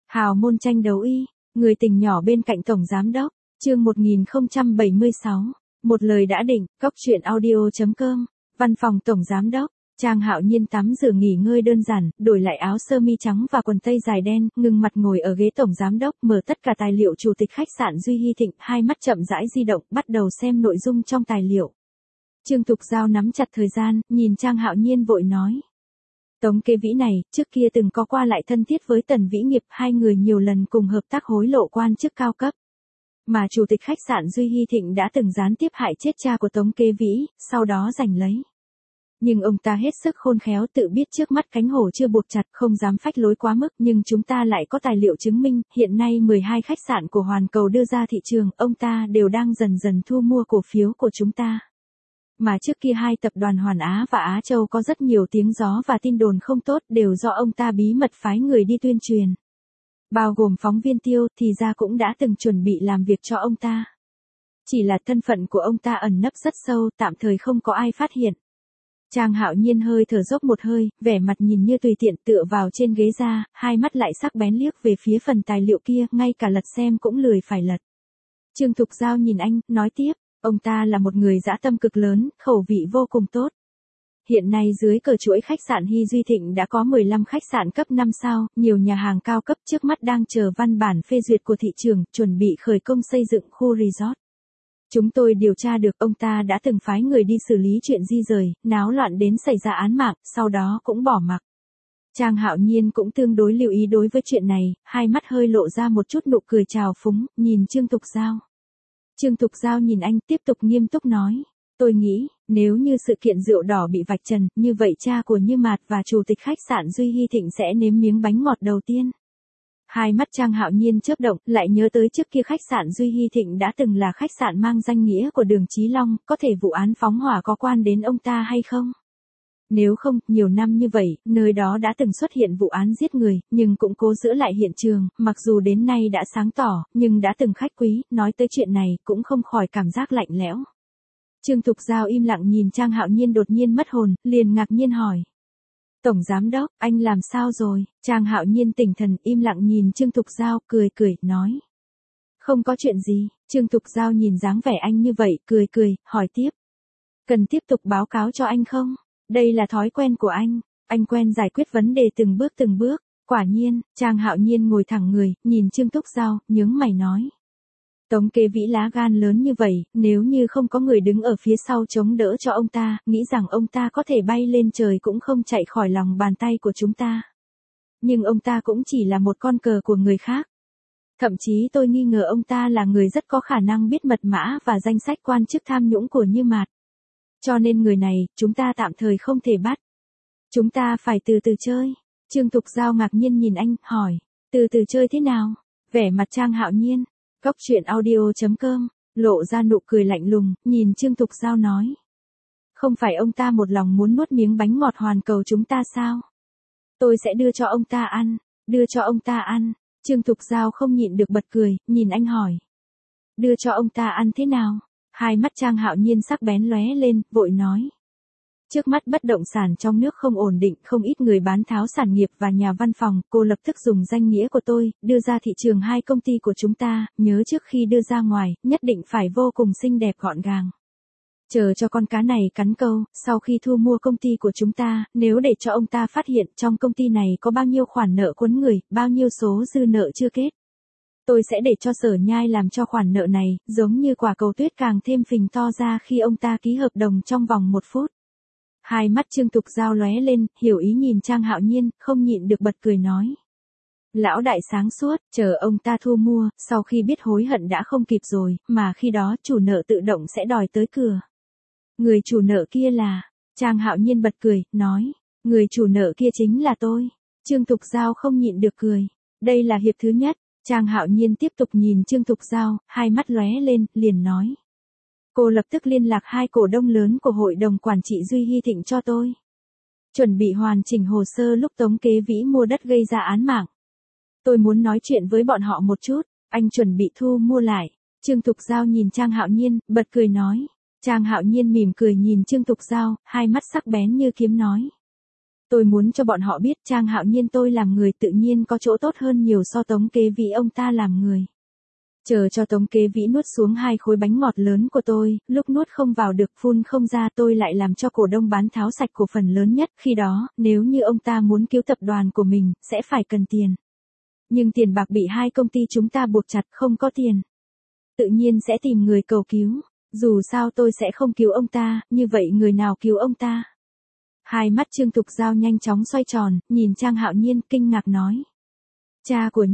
Hào môn tranh đấu y, người tình nhỏ bên cạnh tổng giám đốc, chương 1076, một lời đã định, cóc truyện audio.com, văn phòng tổng giám đốc. Trang Hạo Nhiên tắm rửa nghỉ ngơi đơn giản, đổi lại áo sơ mi trắng và quần tây dài đen, ngưng mặt ngồi ở ghế tổng giám đốc, mở tất cả tài liệu chủ tịch khách sạn Duy Hy Thịnh, hai mắt chậm rãi di động, bắt đầu xem nội dung trong tài liệu. Trương Thục Giao nắm chặt thời gian, nhìn Trang Hạo Nhiên vội nói. Tống Kế Vĩ này, trước kia từng có qua lại thân thiết với Tần Vĩ Nghiệp, hai người nhiều lần cùng hợp tác hối lộ quan chức cao cấp. Mà chủ tịch khách sạn Duy Hy Thịnh đã từng gián tiếp hại chết cha của Tống Kế Vĩ, sau đó giành lấy. Nhưng ông ta hết sức khôn khéo, tự biết trước mắt cánh hổ chưa buộc chặt, không dám phách lối quá mức, nhưng chúng ta lại có tài liệu chứng minh, hiện nay 12 khách sạn của Hoàn Cầu đưa ra thị trường, ông ta đều đang dần dần thu mua cổ phiếu của chúng ta. Mà trước kia hai tập đoàn Hoàn Á và Á Châu có rất nhiều tiếng gió và tin đồn không tốt, đều do ông ta bí mật phái người đi tuyên truyền. Bao gồm phóng viên Tiêu, thì ra cũng đã từng chuẩn bị làm việc cho ông ta. Chỉ là thân phận của ông ta ẩn nấp rất sâu, tạm thời không có ai phát hiện. Trang Hạo Nhiên hơi thở dốc một hơi, vẻ mặt nhìn như tùy tiện tựa vào trên ghế ra, hai mắt lại sắc bén liếc về phía phần tài liệu kia, ngay cả lật xem cũng lười phải lật. Trương Thục Giao nhìn anh, nói tiếp, ông ta là một người dã tâm cực lớn, khẩu vị vô cùng tốt. Hiện nay dưới cờ chuỗi khách sạn Hy Duy Thịnh đã có 15 khách sạn cấp 5 sao, nhiều nhà hàng cao cấp trước mắt đang chờ văn bản phê duyệt của thị trường, chuẩn bị khởi công xây dựng khu resort. Chúng tôi điều tra được ông ta đã từng phái người đi xử lý chuyện di rời, náo loạn đến xảy ra án mạng, sau đó cũng bỏ mặc. Trang Hạo Nhiên cũng tương đối lưu ý đối với chuyện này, hai mắt hơi lộ ra một chút nụ cười trào phúng, nhìn Trương Thục Giao. Trương Thục Giao nhìn anh tiếp tục nghiêm túc nói, tôi nghĩ, nếu như sự kiện rượu đỏ bị vạch trần, như vậy cha của Như Mạt và chủ tịch khách sạn Duy Hy Thịnh sẽ nếm miếng bánh ngọt đầu tiên. Hai mắt Trang Hạo Nhiên chớp động, lại nhớ tới trước kia khách sạn Duy Hy Thịnh đã từng là khách sạn mang danh nghĩa của Đường Chí Long, có thể vụ án phóng hỏa có quan đến ông ta hay không? Nếu không, nhiều năm như vậy, nơi đó đã từng xuất hiện vụ án giết người, nhưng cũng cố giữ lại hiện trường, mặc dù đến nay đã sáng tỏ, nhưng đã từng khách quý, nói tới chuyện này, cũng không khỏi cảm giác lạnh lẽo. Trương Thục Giao im lặng nhìn Trang Hạo Nhiên đột nhiên mất hồn, liền ngạc nhiên hỏi. Tổng giám đốc, anh làm sao rồi? Trang Hạo Nhiên tỉnh thần, im lặng nhìn Trương Thục Giao, cười, nói. Không có chuyện gì. Trương Thục Giao nhìn dáng vẻ anh như vậy, cười, hỏi tiếp. Cần tiếp tục báo cáo cho anh không? Đây là thói quen của anh quen giải quyết vấn đề từng bước. Quả nhiên, Trang Hạo Nhiên ngồi thẳng người, nhìn Trương Thục Giao, nhướng mày nói. Tống Kế Vĩ lá gan lớn như vậy, nếu như không có người đứng ở phía sau chống đỡ cho ông ta, nghĩ rằng ông ta có thể bay lên trời cũng không chạy khỏi lòng bàn tay của chúng ta. Nhưng ông ta cũng chỉ là một con cờ của người khác. Thậm chí tôi nghi ngờ ông ta là người rất có khả năng biết mật mã và danh sách quan chức tham nhũng của Như Mạt. Cho nên người này, chúng ta tạm thời không thể bắt. Chúng ta phải từ từ chơi. Trương Thục Giao ngạc nhiên nhìn anh, hỏi, từ từ chơi thế nào? Vẻ mặt Trang Hạo Nhiên. Cóc truyện audio.com, lộ ra nụ cười lạnh lùng, nhìn Trương Thục Giao nói. Không phải ông ta một lòng muốn nuốt miếng bánh ngọt Hoàn Cầu chúng ta sao? Tôi sẽ đưa cho ông ta ăn. Trương Thục Giao không nhịn được bật cười, nhìn anh hỏi. Đưa cho ông ta ăn thế nào? Hai mắt Trang Hạo Nhiên sắc bén lóe lên, vội nói. Trước mắt bất động sản trong nước không ổn định, không ít người bán tháo sản nghiệp và nhà văn phòng, cô lập tức dùng danh nghĩa của tôi, đưa ra thị trường hai công ty của chúng ta, nhớ trước khi đưa ra ngoài, nhất định phải vô cùng xinh đẹp gọn gàng. Chờ cho con cá này cắn câu, sau khi thu mua công ty của chúng ta, nếu để cho ông ta phát hiện trong công ty này có bao nhiêu khoản nợ cuốn người, bao nhiêu số dư nợ chưa kết. Tôi sẽ để cho Sở Nhai làm cho khoản nợ này, giống như quả cầu tuyết càng thêm phình to ra khi ông ta ký hợp đồng trong vòng 1 phút. Hai mắt Trương Thục Giao lóe lên, hiểu ý nhìn Trang Hạo Nhiên, không nhịn được bật cười nói. Lão đại sáng suốt, chờ ông ta thu mua, sau khi biết hối hận đã không kịp rồi, mà khi đó chủ nợ tự động sẽ đòi tới cửa. Người chủ nợ kia là, Trang Hạo Nhiên bật cười, nói, người chủ nợ kia chính là tôi. Trương Thục Giao không nhịn được cười. Đây là hiệp thứ nhất. Trang Hạo Nhiên tiếp tục nhìn Trương Thục Giao, hai mắt lóe lên, liền nói. Cô lập tức liên lạc hai cổ đông lớn của hội đồng quản trị Duy Hy Thịnh cho tôi. Chuẩn bị hoàn chỉnh hồ sơ lúc Tống Kế Vĩ mua đất gây ra án mạng. Tôi muốn nói chuyện với bọn họ một chút, anh chuẩn bị thu mua lại. Trương Thục Giao nhìn Trang Hạo Nhiên, bật cười nói. Trang Hạo Nhiên mỉm cười nhìn Trương Thục Giao, hai mắt sắc bén như kiếm nói. Tôi muốn cho bọn họ biết Trang Hạo Nhiên tôi làm người tự nhiên có chỗ tốt hơn nhiều so Tống Kế Vĩ ông ta làm người. Chờ cho Tống Kế Vĩ nuốt xuống 2 khối bánh ngọt lớn của tôi, lúc nuốt không vào được phun không ra tôi lại làm cho cổ đông bán tháo sạch cổ phần lớn nhất. Khi đó, nếu như ông ta muốn cứu tập đoàn của mình, sẽ phải cần tiền. Nhưng tiền bạc bị 2 công ty chúng ta buộc chặt không có tiền. Tự nhiên sẽ tìm người cầu cứu. Dù sao tôi sẽ không cứu ông ta, như vậy người nào cứu ông ta? Hai mắt Trương Thục Giao nhanh chóng xoay tròn, nhìn Trang Hạo Nhiên kinh ngạc nói. Cha của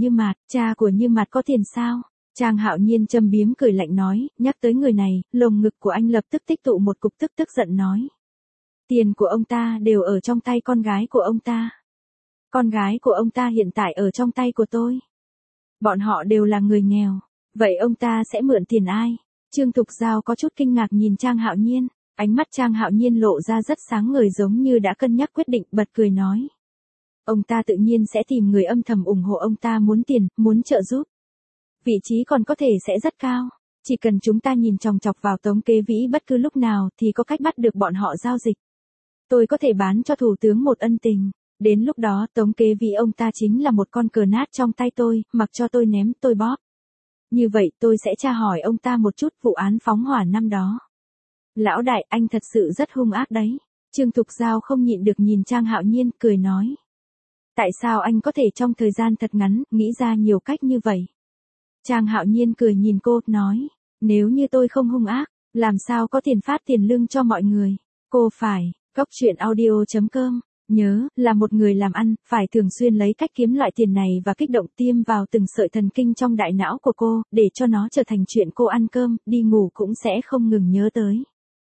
Như Mạt có tiền sao? Trang Hạo Nhiên châm biếm cười lạnh nói, nhắc tới người này, lồng ngực của anh lập tức tích tụ một cục tức giận nói. Tiền của ông ta đều ở trong tay con gái của ông ta. Con gái của ông ta hiện tại ở trong tay của tôi. Bọn họ đều là người nghèo. Vậy ông ta sẽ mượn tiền ai? Trương Thục Giao có chút kinh ngạc nhìn Trang Hạo Nhiên. Ánh mắt Trang Hạo Nhiên lộ ra rất sáng ngời giống như đã cân nhắc quyết định, bật cười nói. Ông ta tự nhiên sẽ tìm người âm thầm ủng hộ ông ta muốn tiền, muốn trợ giúp. Vị trí còn có thể sẽ rất cao. Chỉ cần chúng ta nhìn chòng chọc vào Tống Kế Vĩ bất cứ lúc nào thì có cách bắt được bọn họ giao dịch. Tôi có thể bán cho thủ tướng một ân tình. Đến lúc đó Tống Kế Vĩ ông ta chính là một con cờ nát trong tay tôi, mặc cho tôi ném tôi bóp. Như vậy tôi sẽ tra hỏi ông ta một chút vụ án phóng hỏa năm đó. Lão đại, anh thật sự rất hung ác đấy. Trương Thục Giao không nhịn được nhìn Trang Hạo Nhiên, cười nói. Tại sao anh có thể trong thời gian thật ngắn, nghĩ ra nhiều cách như vậy? Trang Hạo Nhiên cười nhìn cô, nói. Nếu như tôi không hung ác, làm sao có tiền phát tiền lương cho mọi người? Cô phải, Goctruyện.audio.com. Nhớ, là một người làm ăn, phải thường xuyên lấy cách kiếm loại tiền này và kích động tiêm vào từng sợi thần kinh trong đại não của cô, để cho nó trở thành chuyện cô ăn cơm, đi ngủ cũng sẽ không ngừng nhớ tới.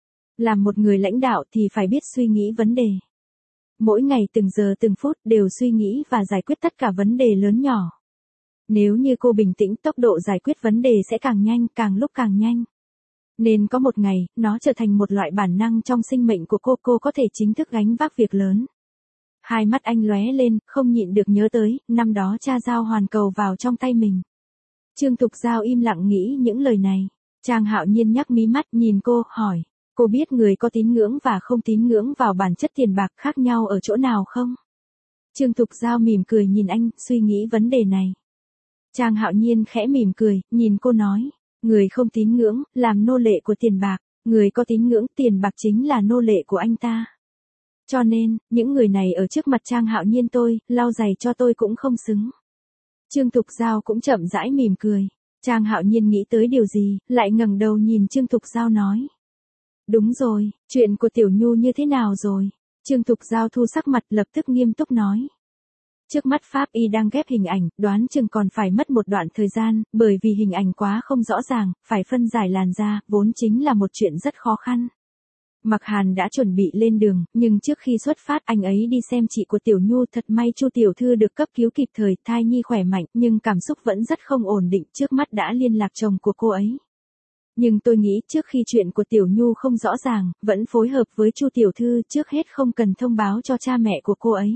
Làm một người lãnh đạo thì phải biết suy nghĩ vấn đề. Mỗi ngày từng giờ từng phút đều suy nghĩ và giải quyết tất cả vấn đề lớn nhỏ. Nếu như cô bình tĩnh, tốc độ giải quyết vấn đề sẽ càng nhanh, càng lúc càng nhanh. Nên có một ngày, nó trở thành một loại bản năng trong sinh mệnh của cô có thể chính thức gánh vác việc lớn. Hai mắt anh lóe lên, không nhịn được nhớ tới, năm đó cha giao hoàn cầu vào trong tay mình. Trương Thục Giao im lặng nghĩ những lời này. Trang Hạo Nhiên nhắc mí mắt nhìn cô, hỏi. Cô biết người có tín ngưỡng và không tín ngưỡng vào bản chất tiền bạc khác nhau ở chỗ nào không? Trương Thục Giao mỉm cười nhìn anh, suy nghĩ vấn đề này. Trang Hạo Nhiên khẽ mỉm cười, nhìn cô nói. Người không tín ngưỡng, làm nô lệ của tiền bạc. Người có tín ngưỡng, tiền bạc chính là nô lệ của anh ta. Cho nên, những người này ở trước mặt Trang Hạo Nhiên tôi, lau giày cho tôi cũng không xứng. Trương Thục Giao cũng chậm rãi mỉm cười. Trang Hạo Nhiên nghĩ tới điều gì, lại ngẩng đầu nhìn Trương Thục Giao nói. Đúng rồi, chuyện của Tiểu Nhu như thế nào rồi? Trương Thục Giao thu sắc mặt lập tức nghiêm túc nói. Trước mắt Pháp Y đang ghép hình ảnh, đoán chừng còn phải mất một đoạn thời gian, bởi vì hình ảnh quá không rõ ràng, phải phân giải làn da, vốn chính là một chuyện rất khó khăn. Mạc Hàn đã chuẩn bị lên đường, nhưng trước khi xuất phát anh ấy đi xem chị của Tiểu Nhu, thật may Chu tiểu thư được cấp cứu kịp thời, thai nhi khỏe mạnh, nhưng cảm xúc vẫn rất không ổn định, trước mắt đã liên lạc chồng của cô ấy. Nhưng tôi nghĩ trước khi chuyện của Tiểu Nhu không rõ ràng, vẫn phối hợp với Chu tiểu thư, trước hết không cần thông báo cho cha mẹ của cô ấy.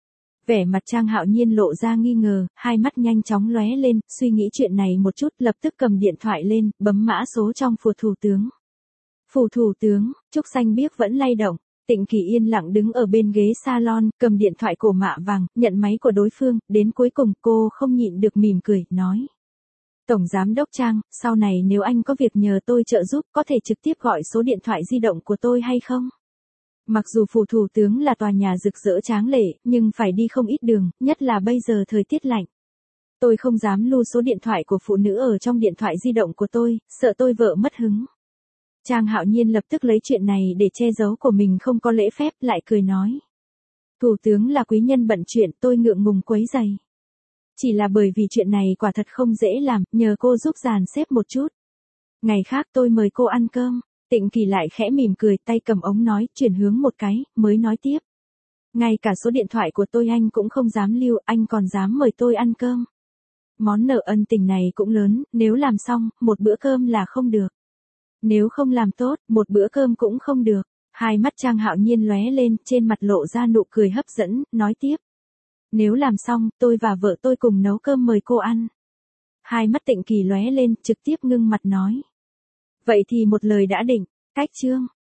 Vẻ mặt Trang Hạo Nhiên lộ ra nghi ngờ, hai mắt nhanh chóng lóe lên, suy nghĩ chuyện này một chút, lập tức cầm điện thoại lên, bấm mã số trong phù thủ tướng. Phủ thủ tướng, Trúc Xanh Biếc vẫn lay động. Tịnh Kỳ yên lặng đứng ở bên ghế salon, cầm điện thoại cổ mạ vàng, nhận máy của đối phương, đến cuối cùng cô không nhịn được mỉm cười, nói. Tổng Giám đốc Trang, sau này nếu anh có việc nhờ tôi trợ giúp, có thể trực tiếp gọi số điện thoại di động của tôi hay không? Mặc dù phủ thủ tướng là tòa nhà rực rỡ tráng lệ, nhưng phải đi không ít đường, nhất là bây giờ thời tiết lạnh. Tôi không dám lưu số điện thoại của phụ nữ ở trong điện thoại di động của tôi, sợ tôi vợ mất hứng. Trang Hạo Nhiên lập tức lấy chuyện này để che giấu của mình không có lễ phép, lại cười nói. Thủ tướng là quý nhân bận chuyện, tôi ngượng ngùng quấy giày. Chỉ là bởi vì chuyện này quả thật không dễ làm, nhờ cô giúp dàn xếp một chút. Ngày khác tôi mời cô ăn cơm. Tịnh Kỳ lại khẽ mỉm cười, tay cầm ống nói, chuyển hướng một cái, mới nói tiếp. Ngay cả số điện thoại của tôi anh cũng không dám lưu, anh còn dám mời tôi ăn cơm. Món nợ ân tình này cũng lớn, nếu làm xong, một bữa cơm là không được. Nếu không làm tốt, một bữa cơm cũng không được. Hai mắt Trang Hạo Nhiên lóe lên, trên mặt lộ ra nụ cười hấp dẫn, nói tiếp. Nếu làm xong, tôi và vợ tôi cùng nấu cơm mời cô ăn. Hai mắt Tịnh Kỳ lóe lên, trực tiếp ngưng mặt nói. Vậy thì một lời đã định, cách chương.